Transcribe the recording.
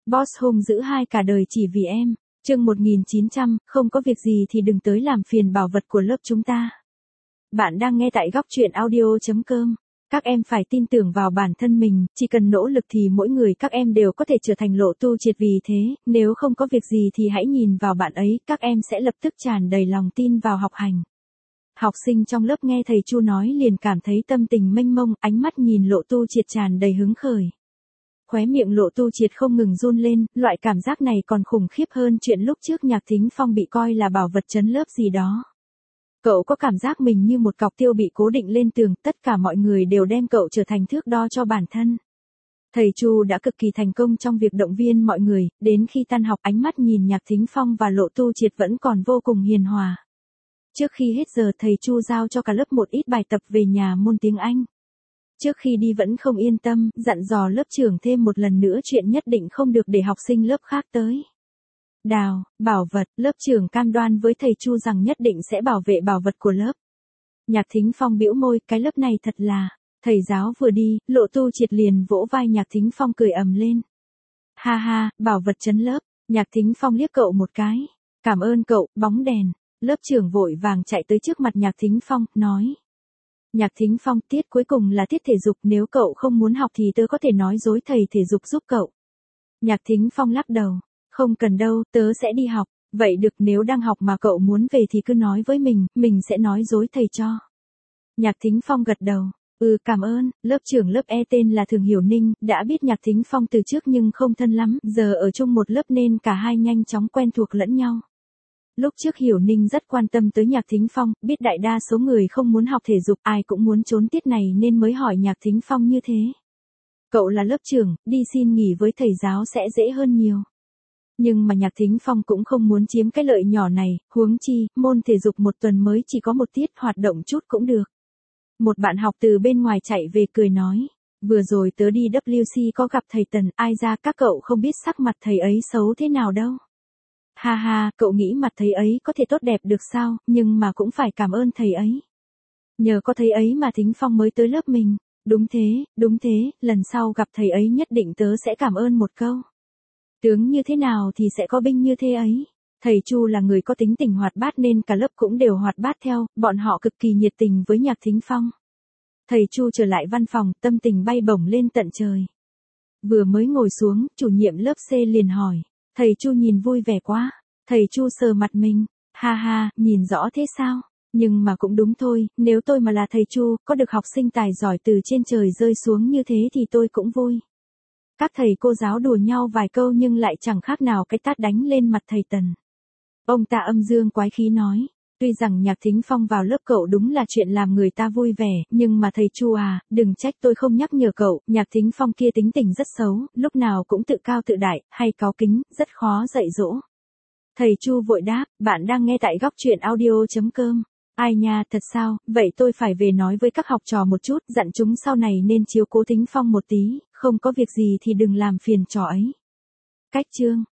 Boss hung dữ hai cả đời chỉ vì em. Chương 1900, không có việc gì thì đừng tới làm phiền bảo vật của lớp chúng ta. Bạn đang nghe tại góc truyện audio.com. Các em phải tin tưởng vào bản thân mình, chỉ cần nỗ lực thì mỗi người các em đều có thể trở thành Lộ Tu Triệt, vì thế, nếu không có việc gì thì hãy nhìn vào bạn ấy, các em sẽ lập tức tràn đầy lòng tin vào học hành. Học sinh trong lớp nghe thầy Chu nói liền cảm thấy tâm tình mênh mông, ánh mắt nhìn Lộ Tu Triệt tràn đầy hứng khởi. Khóe miệng Lộ Tu Triệt không ngừng run lên, loại cảm giác này còn khủng khiếp hơn chuyện lúc trước Nhạc Thính Phong bị coi là bảo vật trấn lớp gì đó. Cậu có cảm giác mình như một cọc tiêu bị cố định lên tường, tất cả mọi người đều đem cậu trở thành thước đo cho bản thân. Thầy Chu đã cực kỳ thành công trong việc động viên mọi người, đến khi tan học ánh mắt nhìn Nhạc Thính Phong và Lộ Tu Triệt vẫn còn vô cùng hiền hòa. Trước khi hết giờ thầy Chu giao cho cả lớp một ít bài tập về nhà môn tiếng Anh. Trước khi đi vẫn không yên tâm, dặn dò lớp trưởng thêm một lần nữa chuyện nhất định không được để học sinh lớp khác tới. Đào, bảo vật, lớp trưởng cam đoan với thầy Chu rằng nhất định sẽ bảo vệ bảo vật của lớp. Nhạc Thính Phong bĩu môi, cái lớp này thật là, thầy giáo vừa đi, Lộ Tu Triệt liền vỗ vai Nhạc Thính Phong cười ầm lên. Ha ha, bảo vật trấn lớp, Nhạc Thính Phong liếc cậu một cái. Cảm ơn cậu, bóng đèn. Lớp trưởng vội vàng chạy tới trước mặt Nhạc Thính Phong, nói. Nhạc Thính Phong, tiết cuối cùng là tiết thể dục, nếu cậu không muốn học thì tớ có thể nói dối thầy thể dục giúp cậu. Nhạc Thính Phong lắc đầu. Không cần đâu, tớ sẽ đi học. Vậy được, nếu đang học mà cậu muốn về thì cứ nói với mình sẽ nói dối thầy cho. Nhạc Thính Phong gật đầu. Cảm ơn. Lớp trưởng lớp E tên là Thường Hiểu Ninh, đã biết Nhạc Thính Phong từ trước nhưng không thân lắm, giờ ở chung một lớp nên cả hai nhanh chóng quen thuộc lẫn nhau. Lúc trước Hiểu Ninh rất quan tâm tới Nhạc Thính Phong, biết đại đa số người không muốn học thể dục, ai cũng muốn trốn tiết này nên mới hỏi Nhạc Thính Phong như thế. Cậu là lớp trưởng, đi xin nghỉ với thầy giáo sẽ dễ hơn nhiều. Nhưng mà Nhạc Thính Phong cũng không muốn chiếm cái lợi nhỏ này, huống chi, môn thể dục một tuần mới chỉ có một tiết, hoạt động chút cũng được. Một bạn học từ bên ngoài chạy về cười nói, vừa rồi tớ đi WC có gặp thầy Tần, ai ra các cậu không biết sắc mặt thầy ấy xấu thế nào đâu. Ha ha, cậu nghĩ mặt thầy ấy có thể tốt đẹp được sao, nhưng mà cũng phải cảm ơn thầy ấy. Nhờ có thầy ấy mà Thính Phong mới tới lớp mình. Đúng thế, lần sau gặp thầy ấy nhất định tớ sẽ cảm ơn một câu. Tướng như thế nào thì sẽ có binh như thế ấy. Thầy Chu là người có tính tình hoạt bát nên cả lớp cũng đều hoạt bát theo, bọn họ cực kỳ nhiệt tình với Nhạc Thính Phong. Thầy Chu trở lại văn phòng, tâm tình bay bổng lên tận trời. Vừa mới ngồi xuống, chủ nhiệm lớp C liền hỏi. Thầy Chu nhìn vui vẻ quá. Thầy Chu sờ mặt mình. Ha ha, nhìn rõ thế sao? Nhưng mà cũng đúng thôi, nếu tôi mà là thầy Chu, có được học sinh tài giỏi từ trên trời rơi xuống như thế thì tôi cũng vui. Các thầy cô giáo đùa nhau vài câu nhưng lại chẳng khác nào cái tát đánh lên mặt thầy Tần. Ông ta âm dương quái khí nói. Tuy rằng Nhạc Thính Phong vào lớp cậu đúng là chuyện làm người ta vui vẻ, nhưng mà thầy Chu à, đừng trách tôi không nhắc nhở cậu, Nhạc Thính Phong kia tính tình rất xấu, lúc nào cũng tự cao tự đại, hay cáu kính, rất khó dạy dỗ. Thầy Chu vội đáp, bạn đang nghe tại góc truyện audio.com. Ai nha, thật sao, vậy tôi phải về nói với các học trò một chút, dặn chúng sau này nên chiếu cố Thính Phong một tí, không có việc gì thì đừng làm phiền trò ấy. Cách chương.